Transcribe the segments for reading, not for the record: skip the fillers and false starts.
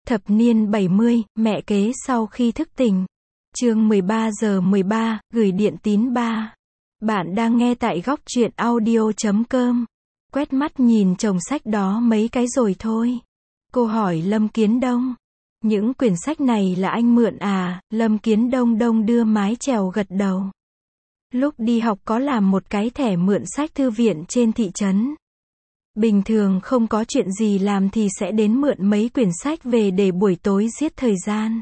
Thập niên 70, mẹ kế sau khi thức tỉnh. Chương 13 giờ 13, gửi điện tín 3. Bạn đang nghe tại góc truyện audio.com. Quét mắt nhìn chồng sách đó mấy cái rồi thôi. Cô hỏi Lâm Kiến Đông. Những quyển sách này là anh mượn à? Lâm Kiến Đông đưa mái chèo gật đầu. Lúc đi học có làm một cái thẻ mượn sách thư viện trên thị trấn. Bình thường không có chuyện gì làm thì sẽ đến mượn mấy quyển sách về để buổi tối giết thời gian.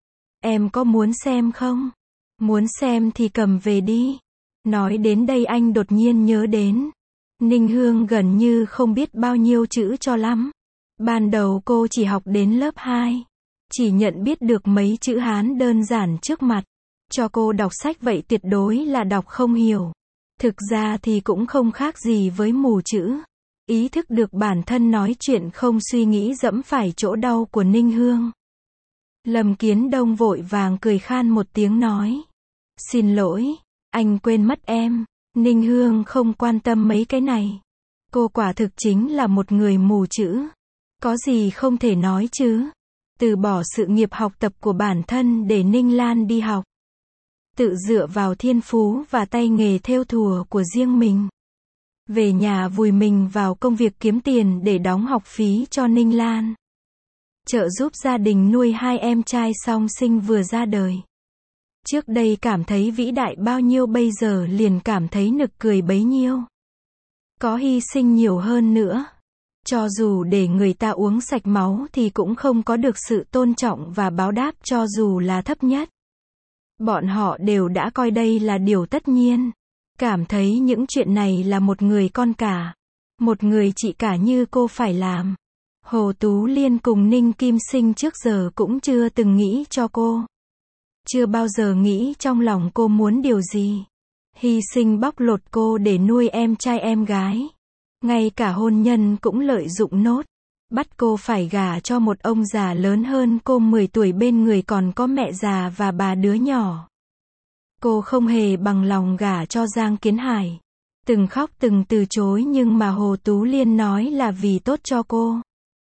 Em có muốn xem không? Muốn xem thì cầm về đi. Nói đến đây anh đột nhiên nhớ đến. Ninh Hương gần như không biết bao nhiêu chữ cho lắm. Ban đầu cô chỉ học đến lớp 2. Chỉ nhận biết được mấy chữ Hán đơn giản trước mặt. Cho cô đọc sách vậy tuyệt đối là đọc không hiểu. Thực ra thì cũng không khác gì với mù chữ. Ý thức được bản thân nói chuyện không suy nghĩ dẫm phải chỗ đau của Ninh Hương. Lâm Kiến Đông vội vàng cười khan một tiếng nói. Xin lỗi, anh quên mất em. Ninh Hương không quan tâm mấy cái này. Cô quả thực chính là một người mù chữ. Có gì không thể nói chứ. Từ bỏ sự nghiệp học tập của bản thân để Ninh Lan đi học. Tự dựa vào thiên phú và tay nghề thêu thùa của riêng mình. Về nhà vùi mình vào công việc kiếm tiền để đóng học phí cho Ninh Lan. Trợ giúp gia đình nuôi 2 em trai song sinh vừa ra đời. Trước đây cảm thấy vĩ đại bao nhiêu bây giờ liền cảm thấy nực cười bấy nhiêu. Có hy sinh nhiều hơn nữa. Cho dù để người ta uống sạch máu thì cũng không có được sự tôn trọng và báo đáp cho dù là thấp nhất. Bọn họ đều đã coi đây là điều tất nhiên. Cảm thấy những chuyện này là một người con cả. Một người chị cả như cô phải làm. Hồ Tú Liên cùng Ninh Kim Sinh trước giờ cũng chưa từng nghĩ cho cô. Chưa bao giờ nghĩ trong lòng cô muốn điều gì. Hy sinh bóc lột cô để nuôi em trai em gái. Ngay cả hôn nhân cũng lợi dụng nốt. Bắt cô phải gả cho một ông già lớn hơn cô 10 tuổi bên người còn có mẹ già và bà đứa nhỏ. Cô không hề bằng lòng gả cho Giang Kiến Hải. Từng khóc từng từ chối nhưng mà Hồ Tú Liên nói là vì tốt cho cô.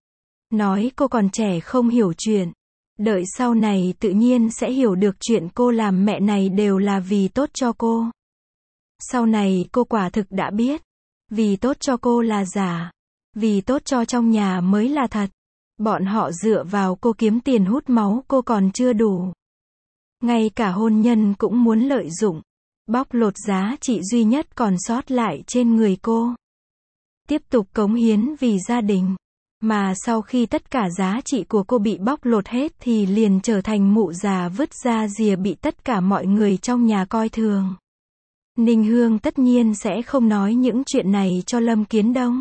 Nói cô còn trẻ không hiểu chuyện. Đợi sau này tự nhiên sẽ hiểu được chuyện cô làm mẹ này đều là vì tốt cho cô. Sau này cô quả thực đã biết. Vì tốt cho cô là giả. Vì tốt cho trong nhà mới là thật. Bọn họ dựa vào cô kiếm tiền hút máu cô còn chưa đủ. Ngay cả hôn nhân cũng muốn lợi dụng. Bóc lột giá trị duy nhất còn sót lại trên người cô. Tiếp tục cống hiến vì gia đình. Mà sau khi tất cả giá trị của cô bị bóc lột hết thì liền trở thành mụ già vứt ra rìa bị tất cả mọi người trong nhà coi thường. Ninh Hương tất nhiên sẽ không nói những chuyện này cho Lâm Kiến Đông.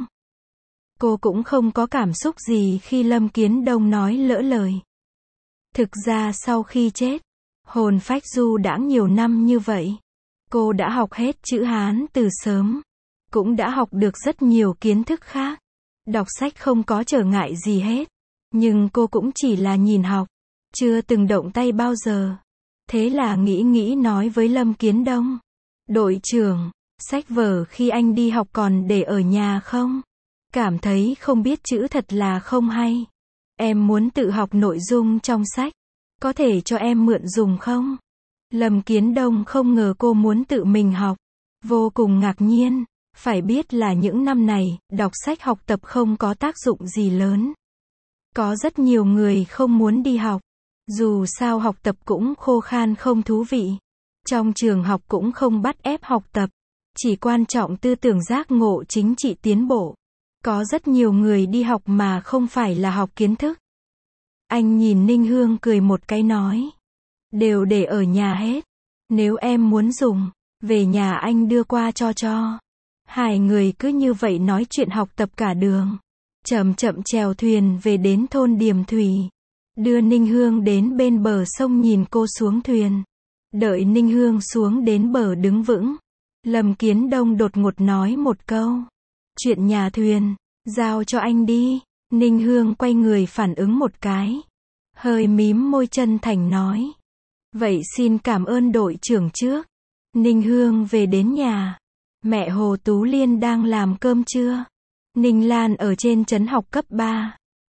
Cô cũng không có cảm xúc gì khi Lâm Kiến Đông nói lỡ lời. Thực ra sau khi chết, hồn phách du đãng nhiều năm như vậy. Cô đã học hết chữ Hán từ sớm. Cũng đã học được rất nhiều kiến thức khác. Đọc sách không có trở ngại gì hết. Nhưng cô cũng chỉ là nhìn học. Chưa từng động tay bao giờ. Thế là nghĩ nói với Lâm Kiến Đông. Đội trưởng, sách vở khi anh đi học còn để ở nhà không? Cảm thấy không biết chữ thật là không hay. Em muốn tự học nội dung trong sách. Có thể cho em mượn dùng không? Lâm Kiến Đông không ngờ cô muốn tự mình học. Vô cùng ngạc nhiên. Phải biết là những năm này, đọc sách học tập không có tác dụng gì lớn. Có rất nhiều người không muốn đi học. Dù sao học tập cũng khô khan không thú vị. Trong trường học cũng không bắt ép học tập. Chỉ quan trọng tư tưởng giác ngộ chính trị tiến bộ. Có rất nhiều người đi học mà không phải là học kiến thức. Anh nhìn Ninh Hương cười một cái nói. Đều để ở nhà hết. Nếu em muốn dùng, về nhà anh đưa qua cho. Hai người cứ như vậy nói chuyện học tập cả đường. Chậm chậm chèo thuyền về đến thôn Điềm Thủy. Đưa Ninh Hương đến bên bờ sông nhìn cô xuống thuyền. Đợi Ninh Hương xuống đến bờ đứng vững. Lâm Kiến Đông đột ngột nói một câu. Chuyện nhà thuyền, giao cho anh đi. Ninh Hương quay người phản ứng một cái. Hơi mím môi chân thành nói. Vậy xin cảm ơn đội trưởng trước. Ninh Hương về đến nhà. Mẹ Hồ Tú Liên đang làm cơm trưa. Ninh Lan ở trên trấn học cấp 3.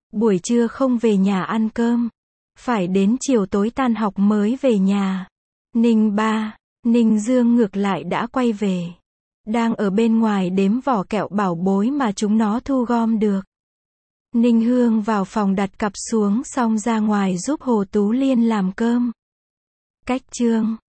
Buổi trưa không về nhà ăn cơm. Phải đến chiều tối tan học mới về nhà. Ninh Dương ngược lại đã quay về. Đang ở bên ngoài đếm vỏ kẹo bảo bối mà chúng nó thu gom được. Ninh Hương vào phòng đặt cặp xuống xong ra ngoài giúp Hồ Tú Liên làm cơm. Cách chương